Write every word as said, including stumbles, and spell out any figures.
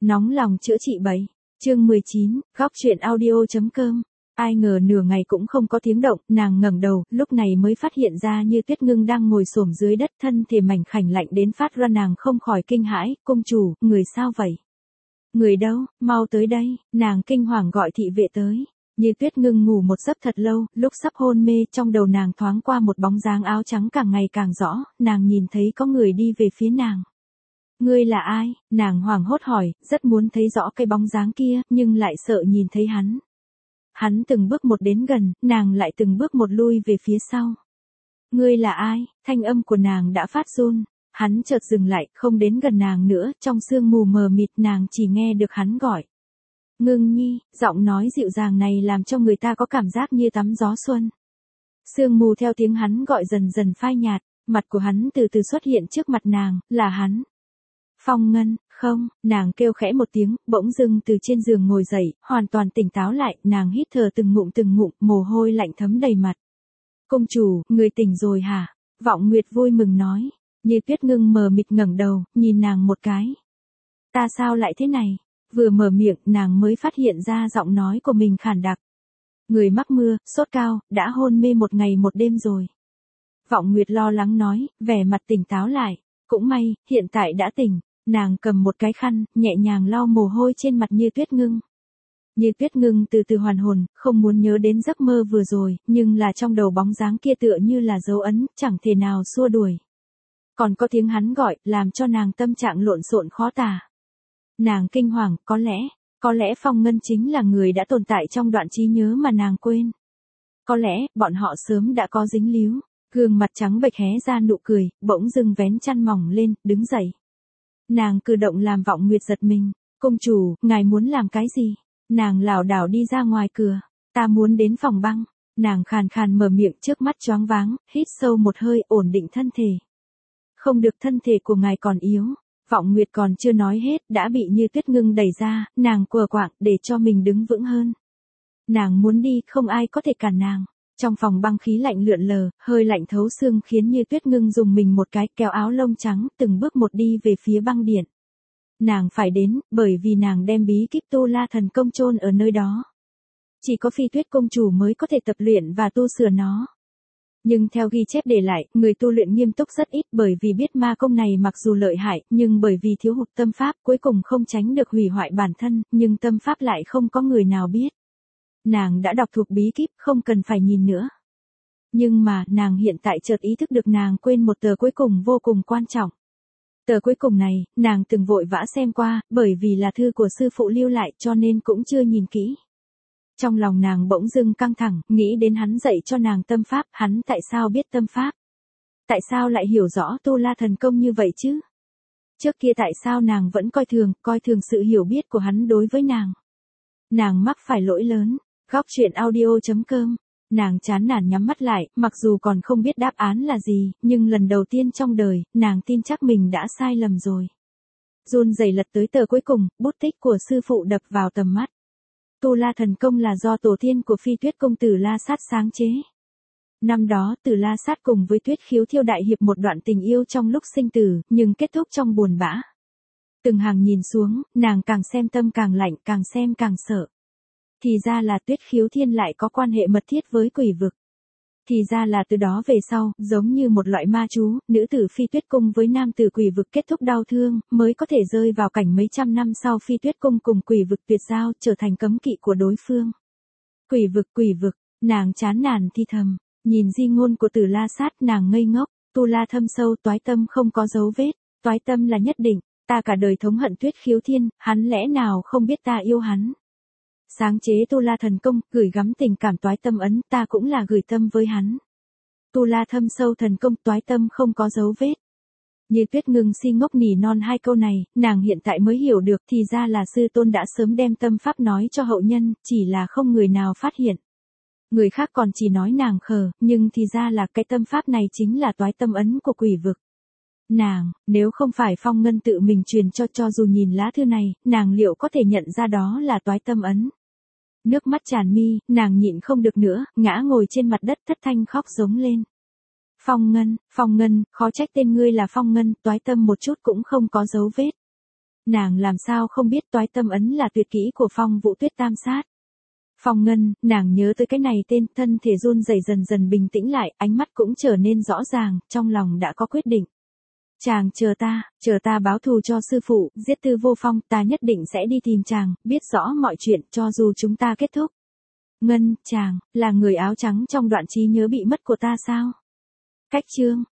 Nóng lòng chữa trị bảy. Chương mười chín, góc truyện audio.com. Ai ngờ nửa ngày cũng không có tiếng động, nàng ngẩng đầu, lúc này mới phát hiện ra Như Tuyết Ngưng đang ngồi xổm dưới đất, thân thể mảnh khảnh lạnh đến phát ra, nàng không khỏi kinh hãi, "Công chủ, người sao vậy?" "Người đâu, mau tới đây." Nàng kinh hoàng gọi thị vệ tới. Như Tuyết Ngưng ngủ một giấc thật lâu, lúc sắp hôn mê, trong đầu nàng thoáng qua một bóng dáng áo trắng càng ngày càng rõ, nàng nhìn thấy có người đi về phía nàng. "Ngươi là ai?" Nàng hoảng hốt hỏi, rất muốn thấy rõ cái bóng dáng kia, nhưng lại sợ nhìn thấy hắn. Hắn từng bước một đến gần, nàng lại từng bước một lui về phía sau. "Ngươi là ai?" Thanh âm của nàng đã phát run. Hắn chợt dừng lại, không đến gần nàng nữa, trong sương mù mờ mịt nàng chỉ nghe được hắn gọi. "Ngưng Nhi." Giọng nói dịu dàng này làm cho người ta có cảm giác như tắm gió xuân. Sương mù theo tiếng hắn gọi dần dần phai nhạt, mặt của hắn từ từ xuất hiện trước mặt nàng, là hắn. "Phong Ngân." "Không." Nàng kêu khẽ một tiếng, bỗng dưng từ trên giường ngồi dậy, hoàn toàn tỉnh táo lại, nàng hít thở từng ngụm từng ngụm, mồ hôi lạnh thấm đầy mặt. "Công chủ, người tỉnh rồi hả?" Vọng Nguyệt vui mừng nói. Như Tuyết Ngưng mờ mịt ngẩng đầu, nhìn nàng một cái. "Ta sao lại thế này?" Vừa mở miệng, nàng mới phát hiện ra giọng nói của mình khản đặc. "Người mắc mưa, sốt cao, đã hôn mê một ngày một đêm rồi." Vọng Nguyệt lo lắng nói, vẻ mặt tỉnh táo lại. "Cũng may, hiện tại đã tỉnh." Nàng cầm một cái khăn, nhẹ nhàng lau mồ hôi trên mặt Như Tuyết Ngưng. Như Tuyết Ngưng từ từ hoàn hồn, không muốn nhớ đến giấc mơ vừa rồi, nhưng là trong đầu bóng dáng kia tựa như là dấu ấn, chẳng thể nào xua đuổi. Còn có tiếng hắn gọi, làm cho nàng tâm trạng lộn xộn khó tả. Nàng kinh hoàng, có lẽ, có lẽ Phong Ngân chính là người đã tồn tại trong đoạn trí nhớ mà nàng quên. Có lẽ, bọn họ sớm đã có dính líu. Gương mặt trắng bệch hé ra nụ cười, bỗng dưng vén chăn mỏng lên, đứng dậy. Nàng cử động làm Vọng Nguyệt giật mình. "Công chủ, ngài muốn làm cái gì?" Nàng lảo đảo đi ra ngoài cửa. "Ta muốn đến phòng băng." Nàng khàn khàn mở miệng, trước mắt choáng váng, hít sâu một hơi, ổn định thân thể. "Không được, thân thể của ngài còn yếu." Vọng Nguyệt còn chưa nói hết, đã bị Như Tuyết Ngưng đẩy ra, nàng quờ quạng, để cho mình đứng vững hơn. Nàng muốn đi, không ai có thể cản nàng. Trong phòng băng khí lạnh lượn lờ, hơi lạnh thấu xương khiến Như Tuyết Ngưng dùng mình một cái, kéo áo lông trắng, từng bước một đi về phía băng điện. Nàng phải đến, bởi vì nàng đem bí kíp Tu La Thần Công chôn ở nơi đó. Chỉ có Phi Tuyết công chủ mới có thể tập luyện và tu sửa nó. Nhưng theo ghi chép để lại, người tu luyện nghiêm túc rất ít, bởi vì biết ma công này mặc dù lợi hại, nhưng bởi vì thiếu hụt tâm pháp, cuối cùng không tránh được hủy hoại bản thân, nhưng tâm pháp lại không có người nào biết. Nàng đã đọc thuộc bí kíp, không cần phải nhìn nữa. Nhưng mà, nàng hiện tại chợt ý thức được nàng quên một tờ cuối cùng vô cùng quan trọng. Tờ cuối cùng này, nàng từng vội vã xem qua, bởi vì là thư của sư phụ lưu lại cho nên cũng chưa nhìn kỹ. Trong lòng nàng bỗng dưng căng thẳng, nghĩ đến hắn dạy cho nàng tâm pháp, hắn tại sao biết tâm pháp? Tại sao lại hiểu rõ Tu La Thần Công như vậy chứ? Trước kia tại sao nàng vẫn coi thường, coi thường sự hiểu biết của hắn đối với nàng? Nàng mắc phải lỗi lớn. Góc truyện audio.com. Nàng chán nản nhắm mắt lại, mặc dù còn không biết đáp án là gì, nhưng lần đầu tiên trong đời, nàng tin chắc mình đã sai lầm rồi. Run rẩy lật tới tờ cuối cùng, bút tích của sư phụ đập vào tầm mắt. Tu La Thần Công là do tổ tiên của Phi Tuyết công tử La Sát sáng chế. Năm đó, Tử La Sát cùng với Tuyết Khiếu Thiêu đại hiệp một đoạn tình yêu trong lúc sinh tử, nhưng kết thúc trong buồn bã. Từng hàng nhìn xuống, nàng càng xem tâm càng lạnh, càng xem càng sợ. Thì ra là Tuyết Khiếu Thiên lại có quan hệ mật thiết với quỷ vực. Thì ra là từ đó về sau, giống như một loại ma chú, nữ tử Phi Tuyết Cung với nam tử quỷ vực kết thúc đau thương, mới có thể rơi vào cảnh mấy trăm năm sau Phi Tuyết Cung cùng quỷ vực tuyệt giao, trở thành cấm kỵ của đối phương. Quỷ vực, quỷ vực, nàng chán nản thi thầm, nhìn di ngôn của Tử La Sát, nàng ngây ngốc, tu la thâm sâu, toái tâm không có dấu vết, toái tâm là nhất định, ta cả đời thống hận Tuyết Khiếu Thiên, hắn lẽ nào không biết ta yêu hắn. Sáng chế Tu La Thần Công, gửi gắm tình cảm toái tâm ấn, ta cũng là gửi tâm với hắn. Tu La thâm sâu thần công, toái tâm không có dấu vết. Như Tuyết Ngưng si ngốc nỉ non hai câu này, nàng hiện tại mới hiểu được, thì ra là sư tôn đã sớm đem tâm pháp nói cho hậu nhân, chỉ là không người nào phát hiện. Người khác còn chỉ nói nàng khờ, nhưng thì ra là cái tâm pháp này chính là toái tâm ấn của quỷ vực. Nàng, nếu không phải Phong Ngân tự mình truyền cho, cho dù nhìn lá thư này, nàng liệu có thể nhận ra đó là toái tâm ấn. Nước mắt tràn mi, nàng nhịn không được nữa, ngã ngồi trên mặt đất thất thanh khóc giống lên. Phong Ngân, Phong Ngân, khó trách tên ngươi là Phong Ngân, toái tâm một chút cũng không có dấu vết. Nàng làm sao không biết toái tâm ấn là tuyệt kỹ của Phong Vũ Tuyết tam sát. Phong Ngân, nàng nhớ tới cái này tên, thân thể run rẩy dần dần bình tĩnh lại, ánh mắt cũng trở nên rõ ràng, trong lòng đã có quyết định. Chàng chờ ta, chờ ta báo thù cho sư phụ, giết Tư Vô Phong, ta nhất định sẽ đi tìm chàng, biết rõ mọi chuyện, cho dù chúng ta kết thúc. Ngân, chàng, là người áo trắng trong đoạn trí nhớ bị mất của ta sao? Cách chương